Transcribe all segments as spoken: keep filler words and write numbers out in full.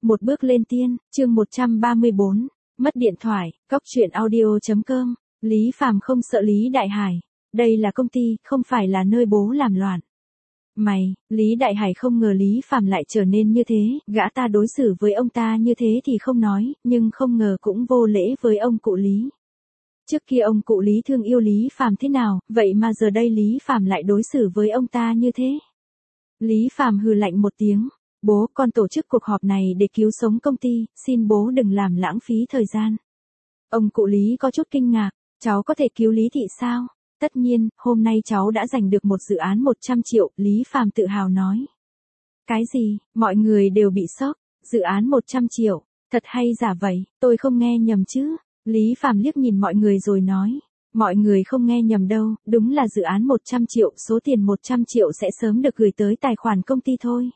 Một bước lên tiên, chương một trăm ba mươi bốn, mất điện thoại, cóc truyện audio chấm com, Lý Phàm không sợ Lý Đại Hải. Đây là công ty, không phải là nơi bố làm loạn. Mày, Lý Đại Hải không ngờ Lý Phàm lại trở nên như thế, gã ta đối xử với ông ta như thế thì không nói, nhưng không ngờ cũng vô lễ với ông cụ Lý. Trước kia ông cụ Lý thương yêu Lý Phàm thế nào, vậy mà giờ đây Lý Phàm lại đối xử với ông ta như thế. Lý Phàm hừ lạnh một tiếng, bố con tổ chức cuộc họp này để cứu sống công ty, xin bố đừng làm lãng phí thời gian. Ông cụ Lý có chút kinh ngạc, cháu có thể cứu Lý thị sao? Tất nhiên, hôm nay cháu đã giành được một dự án một trăm triệu, Lý Phàm tự hào nói. Cái gì, mọi người đều bị sốc, dự án một trăm triệu, thật hay giả vậy, tôi không nghe nhầm chứ? Lý Phàm liếc nhìn mọi người rồi nói, mọi người không nghe nhầm đâu, đúng là dự án một trăm triệu, số tiền một trăm triệu sẽ sớm được gửi tới tài khoản công ty thôi.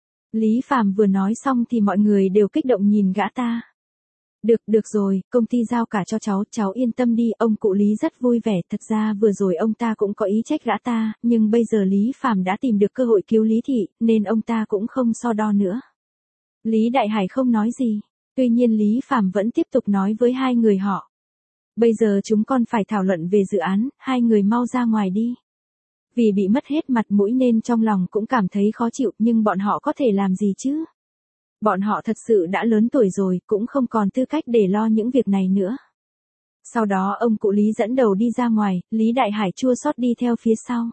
Lý Phàm vừa nói xong thì mọi người đều kích động nhìn gã ta. Được, được rồi, công ty giao cả cho cháu, cháu yên tâm đi, ông cụ Lý rất vui vẻ, thật ra vừa rồi ông ta cũng có ý trách gã ta, nhưng bây giờ Lý Phàm đã tìm được cơ hội cứu Lý thị, nên ông ta cũng không so đo nữa. Lý Đại Hải không nói gì, tuy nhiên Lý Phàm vẫn tiếp tục nói với hai người họ. Bây giờ chúng con phải thảo luận về dự án, hai người mau ra ngoài đi. Vì bị mất hết mặt mũi nên trong lòng cũng cảm thấy khó chịu, nhưng bọn họ có thể làm gì chứ? Bọn họ thật sự đã lớn tuổi rồi, cũng không còn tư cách để lo những việc này nữa. Sau đó ông cụ Lý dẫn đầu đi ra ngoài, Lý Đại Hải chua xót đi theo phía sau.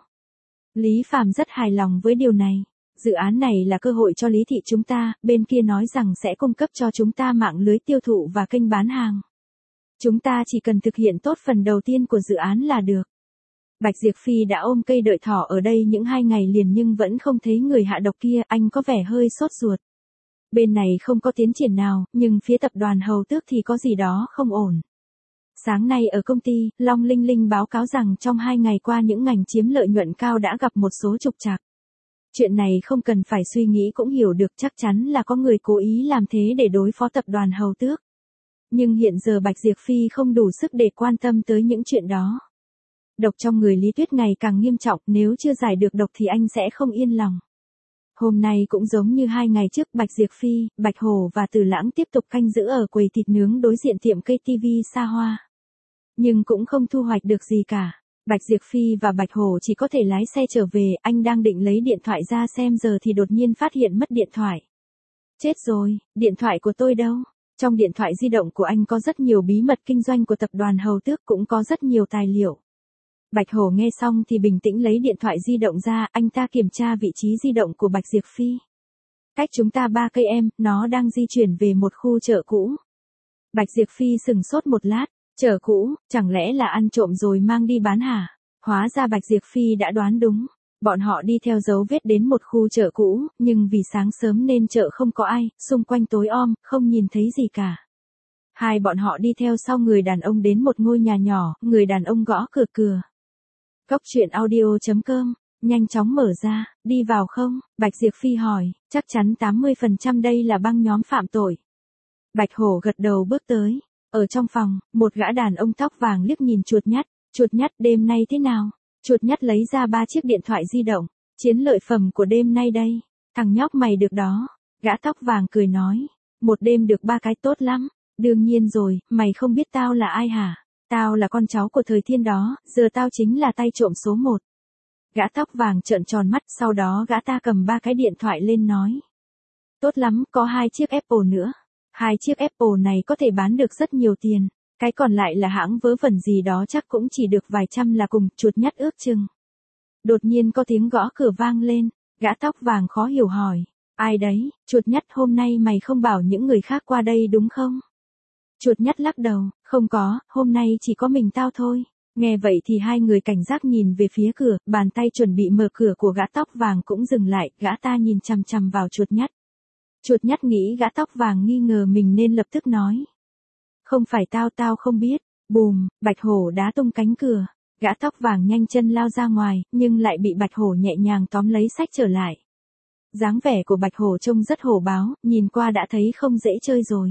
Lý Phàm rất hài lòng với điều này. Dự án này là cơ hội cho Lý thị chúng ta, bên kia nói rằng sẽ cung cấp cho chúng ta mạng lưới tiêu thụ và kênh bán hàng. Chúng ta chỉ cần thực hiện tốt phần đầu tiên của dự án là được. Bạch Diệp Phi đã ôm cây đợi thỏ ở đây những hai ngày liền nhưng vẫn không thấy người hạ độc kia, anh có vẻ hơi sốt ruột. Bên này không có tiến triển nào, nhưng phía tập đoàn Hầu Tước thì có gì đó không ổn. Sáng nay ở công ty, Long Linh Linh báo cáo rằng trong hai ngày qua những ngành chiếm lợi nhuận cao đã gặp một số trục trặc. Chuyện này không cần phải suy nghĩ cũng hiểu được, chắc chắn là có người cố ý làm thế để đối phó tập đoàn Hầu Tước. Nhưng hiện giờ Bạch Diệp Phi không đủ sức để quan tâm tới những chuyện đó. Độc trong người Lý Tuyết ngày càng nghiêm trọng, nếu chưa giải được độc thì anh sẽ không yên lòng. Hôm nay cũng giống như hai ngày trước, Bạch Diệp Phi, Bạch Hổ và Từ Lãng tiếp tục canh giữ ở quầy thịt nướng đối diện tiệm cây ti vi xa hoa. Nhưng cũng không thu hoạch được gì cả. Bạch Diệp Phi và Bạch Hổ chỉ có thể lái xe trở về, anh đang định lấy điện thoại ra xem giờ thì đột nhiên phát hiện mất điện thoại. Chết rồi, điện thoại của tôi đâu? Trong điện thoại di động của anh có rất nhiều bí mật kinh doanh của tập đoàn Hầu Tước, cũng có rất nhiều tài liệu. Bạch Hổ nghe xong thì bình tĩnh lấy điện thoại di động ra, anh ta kiểm tra vị trí di động của Bạch Diệp Phi. Cách chúng ta ba cây em, nó đang di chuyển về một khu chợ cũ. Bạch Diệp Phi sừng sốt một lát, chợ cũ, chẳng lẽ là ăn trộm rồi mang đi bán hả? Hóa ra Bạch Diệp Phi đã đoán đúng. Bọn họ đi theo dấu vết đến một khu chợ cũ, nhưng vì sáng sớm nên chợ không có ai, xung quanh tối om, không nhìn thấy gì cả. Hai bọn họ đi theo sau người đàn ông đến một ngôi nhà nhỏ, người đàn ông gõ cửa cửa. Cóc truyện audio chấm com, nhanh chóng mở ra, đi vào không? Bạch Diệp Phi hỏi, chắc chắn tám mươi phần trăm đây là băng nhóm phạm tội. Bạch Hổ gật đầu bước tới. Ở trong phòng, một gã đàn ông tóc vàng liếc nhìn Chuột Nhắt, Chuột Nhắt đêm nay thế nào? Chuột Nhắt lấy ra ba chiếc điện thoại di động, chiến lợi phẩm của đêm nay đây. Thằng nhóc mày được đó. Gã tóc vàng cười nói, một đêm được ba cái tốt lắm. Đương nhiên rồi, mày không biết tao là ai hả? Tao là con cháu của thời Thiên đó, giờ tao chính là tay trộm số một. Gã tóc vàng trợn tròn mắt, sau đó gã ta cầm ba cái điện thoại lên nói. Tốt lắm, có hai chiếc Apple nữa. Hai chiếc Apple này có thể bán được rất nhiều tiền. Cái còn lại là hãng vớ vẩn gì đó chắc cũng chỉ được vài trăm là cùng. Chuột Nhắt ước chừng. Đột nhiên có tiếng gõ cửa vang lên, gã tóc vàng khó hiểu hỏi. Ai đấy? Chuột Nhắt, hôm nay mày không bảo những người khác qua đây đúng không? Chuột Nhắt lắc đầu, không có, hôm nay chỉ có mình tao thôi. Nghe vậy thì hai người cảnh giác nhìn về phía cửa, bàn tay chuẩn bị mở cửa của gã tóc vàng cũng dừng lại, gã ta nhìn chằm chằm vào Chuột Nhắt. Chuột Nhắt nghĩ gã tóc vàng nghi ngờ mình nên lập tức nói. Không phải tao, tao không biết. Bùm, Bạch Hổ đá tung cánh cửa. Gã tóc vàng nhanh chân lao ra ngoài, nhưng lại bị Bạch Hổ nhẹ nhàng tóm lấy xách trở lại. Dáng vẻ của Bạch Hổ trông rất hổ báo, nhìn qua đã thấy không dễ chơi rồi.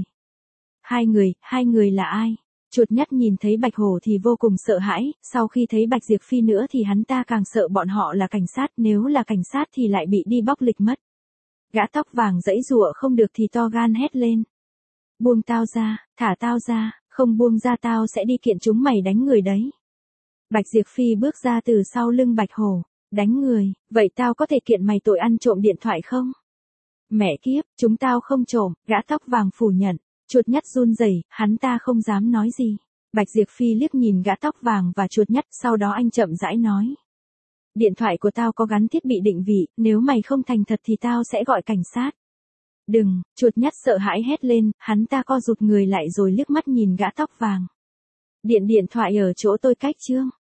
Hai người, hai người là ai? Chuột Nhắt nhìn thấy Bạch Hổ thì vô cùng sợ hãi, sau khi thấy Bạch Diệp Phi nữa thì hắn ta càng sợ bọn họ là cảnh sát, nếu là cảnh sát thì lại bị đi bóc lịch mất. Gã tóc vàng giãy giụa không được thì to gan hét lên. Buông tao ra, thả tao ra, không buông ra tao sẽ đi kiện chúng mày đánh người đấy. Bạch Diệp Phi bước ra từ sau lưng Bạch Hổ. Đánh người, vậy tao có thể kiện mày tội ăn trộm điện thoại không? Mẹ kiếp, chúng tao không trộm, gã tóc vàng phủ nhận. Chuột nhắt run rẩy, hắn ta không dám nói gì. Bạch Diệp Phi liếc nhìn gã tóc vàng và chuột nhắt, sau đó anh chậm rãi nói. Điện thoại của tao có gắn thiết bị định vị, nếu mày không thành thật thì tao sẽ gọi cảnh sát. Đừng, chuột nhắt sợ hãi hét lên, hắn ta co rụt người lại rồi liếc mắt nhìn gã tóc vàng. Điện điện thoại ở chỗ tôi cách Trương.